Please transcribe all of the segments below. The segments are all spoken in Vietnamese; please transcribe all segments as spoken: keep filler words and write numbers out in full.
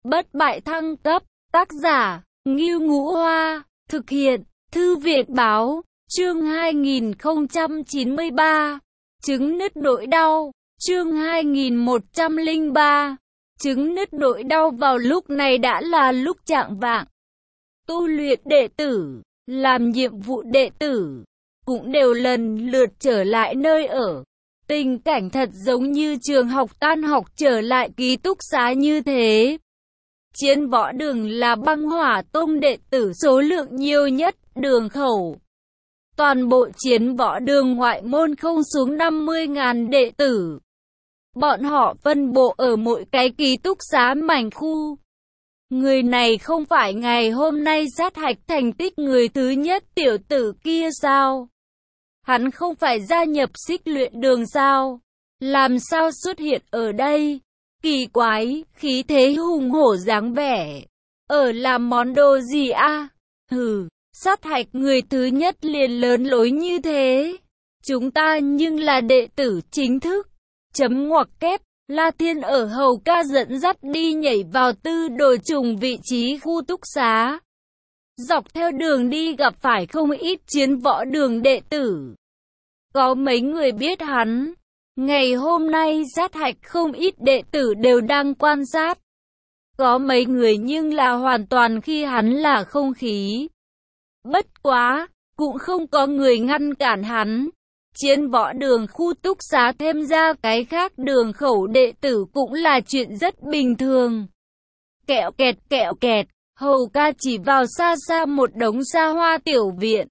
Bất bại thăng cấp, tác giả, Ngưu Ngũ Hoa, thực hiện, Thư viện báo, chương hai nghìn không trăm chín mươi ba, chứng nứt nỗi đau, chương hai nghìn một trăm lẻ ba, chứng nứt nỗi đau. Vào lúc này đã là lúc chạng vạng, tu luyện đệ tử, làm nhiệm vụ đệ tử, cũng đều lần lượt trở lại nơi ở. Tình cảnh thật giống như trường học tan học trở lại ký túc xá như thế. Chiến võ đường là băng hỏa tông đệ tử số lượng nhiều nhất đường khẩu. Toàn bộ chiến võ đường ngoại môn không xuống năm mươi nghìn đệ tử. Bọn họ phân bộ ở mỗi cái ký túc xá mảnh khu. Người này không phải ngày hôm nay sát hạch thành tích người thứ nhất tiểu tử kia sao? Hắn không phải gia nhập xích luyện đường sao? Làm sao xuất hiện ở đây? Kỳ quái, khí thế hùng hổ dáng vẻ. Ở làm món đồ gì a? À? Hừ, sát hạch người thứ nhất liền lớn lối như thế. Chúng ta nhưng là đệ tử chính thức. Chấm ngoặc kép, La Thiên ở hầu ca dẫn dắt đi nhảy vào tư đồ trùng vị trí khu túc xá. Dọc theo đường đi gặp phải không ít chiến võ đường đệ tử. Có mấy người biết hắn. Ngày hôm nay sát hạch không ít đệ tử đều đang quan sát. Có mấy người nhưng là hoàn toàn khi hắn là không khí. Bất quá, cũng không có người ngăn cản hắn. Chiến võ đường khu túc xá thêm ra cái khác đường khẩu đệ tử cũng là chuyện rất bình thường. Kẹo kẹt kẹo kẹt, hầu ca chỉ vào xa xa một đống xa hoa tiểu viện.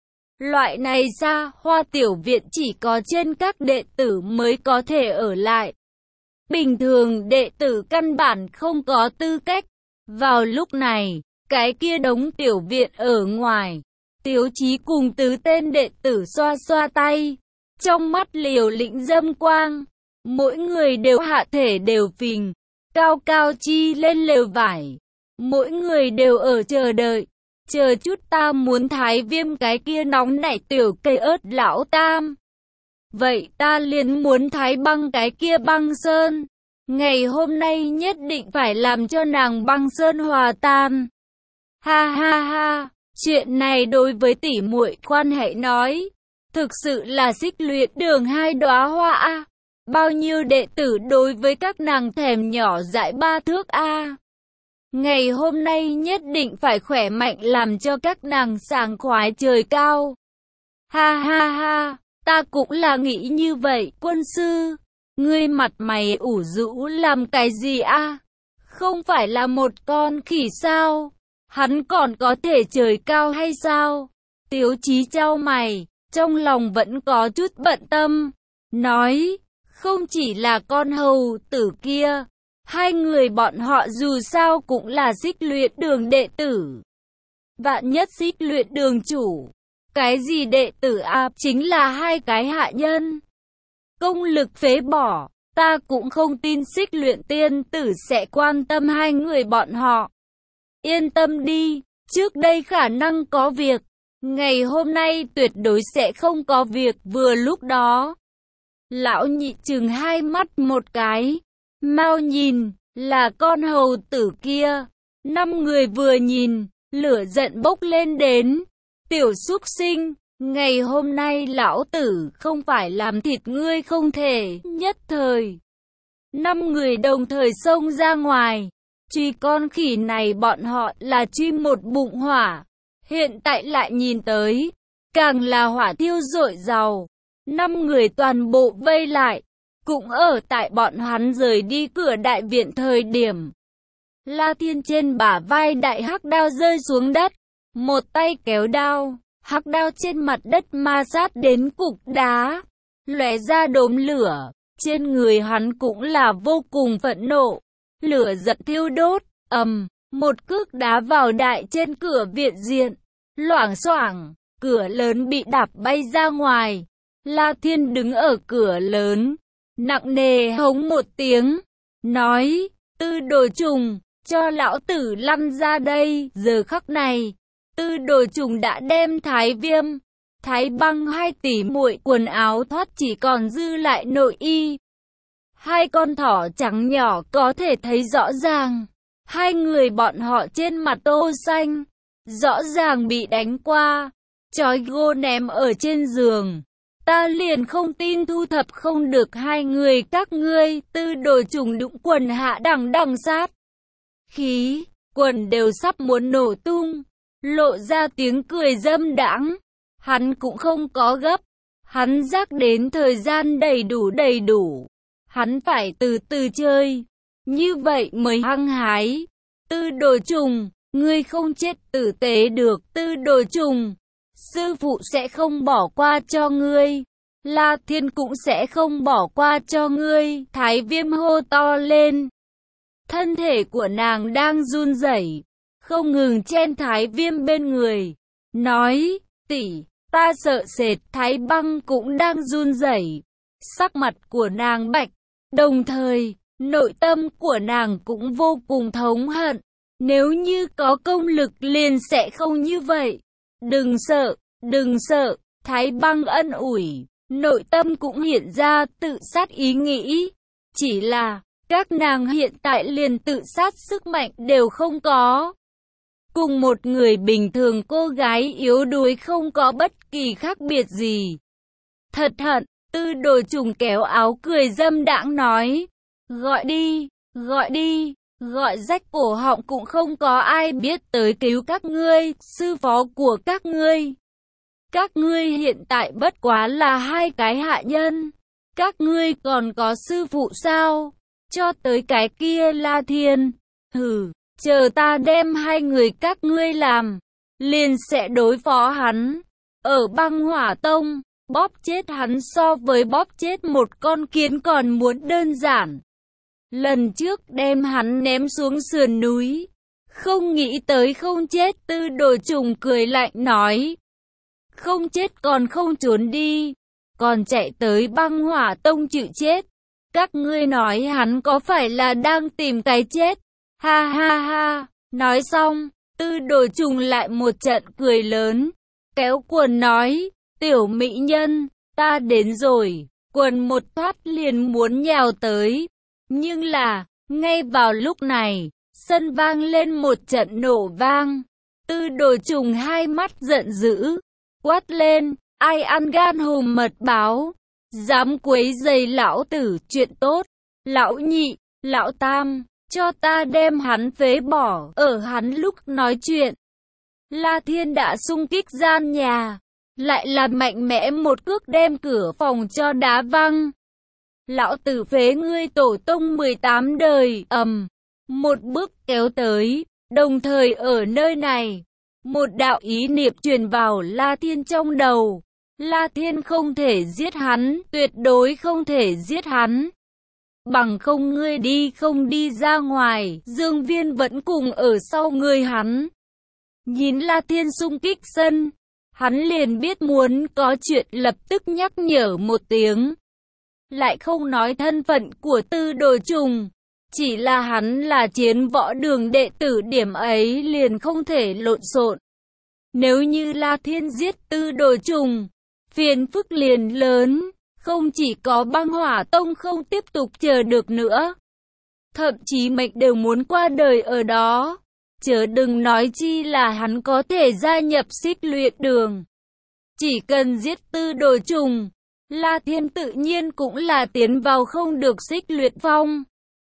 Loại này xa hoa tiểu viện chỉ có trên các đệ tử mới có thể ở lại. Bình thường đệ tử căn bản không có tư cách. Vào lúc này, cái kia đống tiểu viện ở ngoài, Tiếu Chí cùng tứ tên đệ tử xoa xoa tay. Trong mắt liều lĩnh dâm quang, mỗi người đều hạ thể đều phình, cao cao chi lên lều vải. Mỗi người đều ở chờ đợi. Chờ chút ta muốn thái viêm cái kia nóng nảy tiểu cây ớt lão tam. Vậy ta liền muốn thái băng cái kia băng sơn. Ngày hôm nay nhất định phải làm cho nàng băng sơn hòa tan. Ha ha ha, chuyện này đối với tỷ muội quan hệ nói. Thực sự là xích luyện đường hai đóa hoa a. Bao nhiêu đệ tử đối với các nàng thèm nhỏ dại ba thước a. Ngày hôm nay nhất định phải khỏe mạnh làm cho các nàng sảng khoái trời cao. Ha ha ha, ta cũng là nghĩ như vậy. Quân sư, ngươi mặt mày ủ rũ làm cái gì a? À? Không phải là một con khỉ sao? Hắn còn có thể trời cao hay sao? Tiếu Chí chau mày, trong lòng vẫn có chút bận tâm. Nói, không chỉ là con hầu tử kia. Hai người bọn họ dù sao cũng là xích luyện đường đệ tử. Vạn nhất xích luyện đường chủ. Cái gì đệ tử à, chính là hai cái hạ nhân. Công lực phế bỏ, ta cũng không tin xích luyện tiên tử sẽ quan tâm hai người bọn họ. Yên tâm đi, trước đây khả năng có việc. Ngày hôm nay tuyệt đối sẽ không có việc. Vừa lúc đó, lão nhị chừng hai mắt một cái. Mau nhìn, là con hầu tử kia. Năm người vừa nhìn, lửa giận bốc lên đến. Tiểu súc sinh, ngày hôm nay lão tử không phải làm thịt ngươi không thể. Nhất thời, năm người đồng thời xông ra ngoài. Truy con khỉ này bọn họ là truy một bụng hỏa. Hiện tại lại nhìn tới, càng là hỏa thiêu rội rào. Năm người toàn bộ vây lại. Cũng ở tại bọn hắn rời đi cửa đại viện thời điểm. La Thiên trên bả vai đại hắc đao rơi xuống đất. Một tay kéo đao, hắc đao trên mặt đất ma sát đến cục đá. Lóe ra đốm lửa, trên người hắn cũng là vô cùng phẫn nộ. Lửa giận thiêu đốt, ầm, một cước đá vào đại trên cửa viện diện. Loảng xoảng, cửa lớn bị đạp bay ra ngoài. La Thiên đứng ở cửa lớn. Nặng nề hống một tiếng, nói, tư đồ trùng, cho lão tử lăn ra đây. Giờ khắc này, tư đồ trùng đã đem thái viêm, thái băng hai tỷ muội quần áo thoát chỉ còn dư lại nội y. Hai con thỏ trắng nhỏ có thể thấy rõ ràng, Hai người bọn họ trên mặt tô xanh, rõ ràng bị đánh qua, trói gô ném ở trên giường. Ta liền không tin thu thập không được hai người các ngươi. Tư Đồ Trùng đũng quần hạ đằng đằng sát khí, quần đều sắp muốn nổ tung, lộ ra tiếng cười dâm đãng. Hắn cũng không có gấp, hắn giác đến thời gian đầy đủ đầy đủ. Hắn phải từ từ chơi, như vậy mới hăng hái. Tư Đồ Trùng, ngươi không chết tử tế được. Tư Đồ Trùng, sư phụ sẽ không bỏ qua cho ngươi. La Thiên cũng sẽ không bỏ qua cho ngươi. Thái Viêm hô to lên. Thân thể của nàng đang run rẩy, không ngừng chen Thái Viêm bên người, nói, tỷ, ta sợ sệt. Thái Băng cũng đang run rẩy, sắc mặt của nàng bạch, đồng thời, nội tâm của nàng cũng vô cùng thống hận. Nếu như có công lực liền sẽ không như vậy. Đừng sợ, đừng sợ. Thái Băng ân ủi, nội tâm cũng hiện ra tự sát ý nghĩ. Chỉ là, các nàng hiện tại liền tự sát sức mạnh đều không có. Cùng một người bình thường cô gái yếu đuối không có bất kỳ khác biệt gì. Thật hận. Tư Đồ Trùng kéo áo cười dâm đãng nói. Gọi đi, gọi đi, gọi rách cổ họng cũng không có ai biết tới cứu các ngươi, sư phó của các ngươi. Các ngươi hiện tại bất quá là hai cái hạ nhân. Các ngươi còn có sư phụ sao? Cho tới cái kia La Thiên. Hừ, chờ ta đem hai người các ngươi làm, liền sẽ đối phó hắn. Ở Băng Hỏa Tông, bóp chết hắn so với bóp chết một con kiến còn muốn đơn giản. Lần trước đem hắn ném xuống sườn núi, không nghĩ tới không chết. Tư Đồ Trùng cười lạnh nói. Không chết còn không trốn đi, còn chạy tới Băng Hỏa Tông chịu chết. Các ngươi nói hắn có phải là đang tìm cái chết? Ha ha ha, nói xong, Tư Đồ Trùng lại một trận cười lớn, kéo quần nói, tiểu mỹ nhân, ta đến rồi. Quần một thoát liền muốn nhào tới. Nhưng là, ngay vào lúc này, sân vang lên một trận nổ vang. Tư Đồ Trùng hai mắt giận dữ, quát lên, ai ăn gan hùm mật báo, dám quấy rầy lão tử. Chuyện tốt, lão nhị, lão tam, cho ta đem hắn phế bỏ. Ở hắn lúc nói chuyện, La Thiên đã xung kích gian nhà, lại là mạnh mẽ một cước đem cửa phòng cho đá văng. Lão tử phế ngươi tổ tông mười tám đời. Ầm, một bước kéo tới, đồng thời ở nơi này, một đạo ý niệm truyền vào La Thiên trong đầu. La Thiên không thể giết hắn, tuyệt đối không thể giết hắn. Bằng không ngươi đi không đi ra ngoài, Dương Viên vẫn cùng ở sau người hắn. Nhìn La Thiên xung kích sân, hắn liền biết muốn có chuyện lập tức nhắc nhở một tiếng. Lại không nói thân phận của Tư Đồ Trùng, chỉ là hắn là chiến võ đường đệ tử, điểm ấy liền không thể lộn xộn. Nếu như La Thiên giết Tư Đồ Trùng, phiền phức liền lớn, không chỉ có Băng Hỏa Tông không tiếp tục chờ được nữa, thậm chí mệnh đều muốn qua đời ở đó, chớ đừng nói chi là hắn có thể gia nhập Xích Luyện Đường. Chỉ cần giết Tư Đồ Trùng, La Thiên tự nhiên cũng là tiến vào không được Xích Luyện Phong.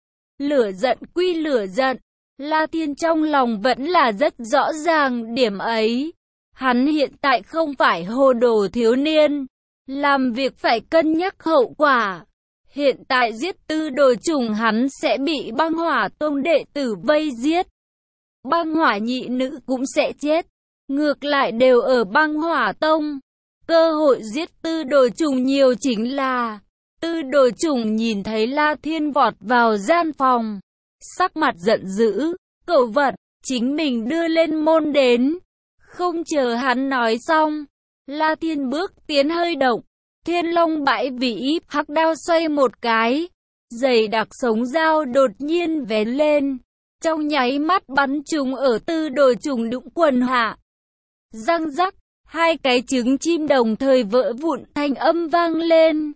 Lửa giận quy lửa giận, La Thiên trong lòng vẫn là rất rõ ràng điểm ấy. Hắn hiện tại không phải hồ đồ thiếu niên, làm việc phải cân nhắc hậu quả. Hiện tại giết Tư Đồ Trùng hắn sẽ bị Băng Hỏa Tông đệ tử vây giết. Băng Hỏa nhị nữ cũng sẽ chết. Ngược lại đều ở Băng Hỏa Tông. Cơ hội giết Tư Đồ Trùng nhiều chính là Tư Đồ Trùng nhìn thấy La Thiên vọt vào gian phòng, sắc mặt giận dữ, cẩu vật, chính mình đưa lên môn đến. Không chờ hắn nói xong, La Thiên bước tiến hơi động, Thiên Long bãi vĩ, hắc đao xoay một cái, dày đặc sống dao đột nhiên vén lên, trong nháy mắt bắn trúng ở Tư Đồ Trùng đũng quần hạ. Răng rắc, hai cái trứng chim đồng thời vỡ vụn, thanh âm vang lên.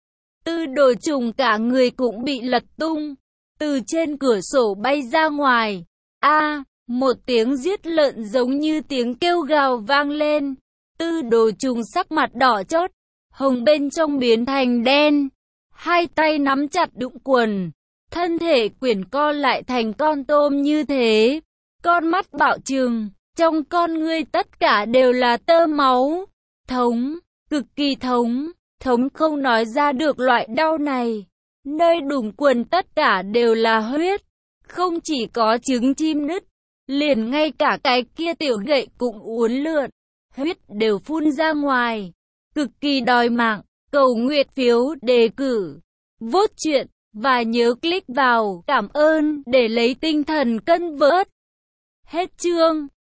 Tư Đồ Trùng cả người cũng bị lật tung, từ trên cửa sổ bay ra ngoài, A, một tiếng giết lợn giống như tiếng kêu gào vang lên. Tư đồ trùng sắc mặt đỏ chót, hồng bên trong biến thành đen. Hai tay nắm chặt đũng quần, thân thể quyển co lại thành con tôm như thế. Con mắt bạo trừng, trong con ngươi tất cả đều là tơ máu. Thống, cực kỳ thống, thống không nói ra được loại đau này. Nơi đũng quần tất cả đều là huyết, không chỉ có trứng chim nứt, liền ngay cả cái kia tiểu gậy cũng uốn lượn, huyết đều phun ra ngoài. Cực kỳ đòi mạng, cầu nguyện phiếu đề cử, vote chuyện, và nhớ click vào cảm ơn để lấy tinh thần cân vớt. Hết chương.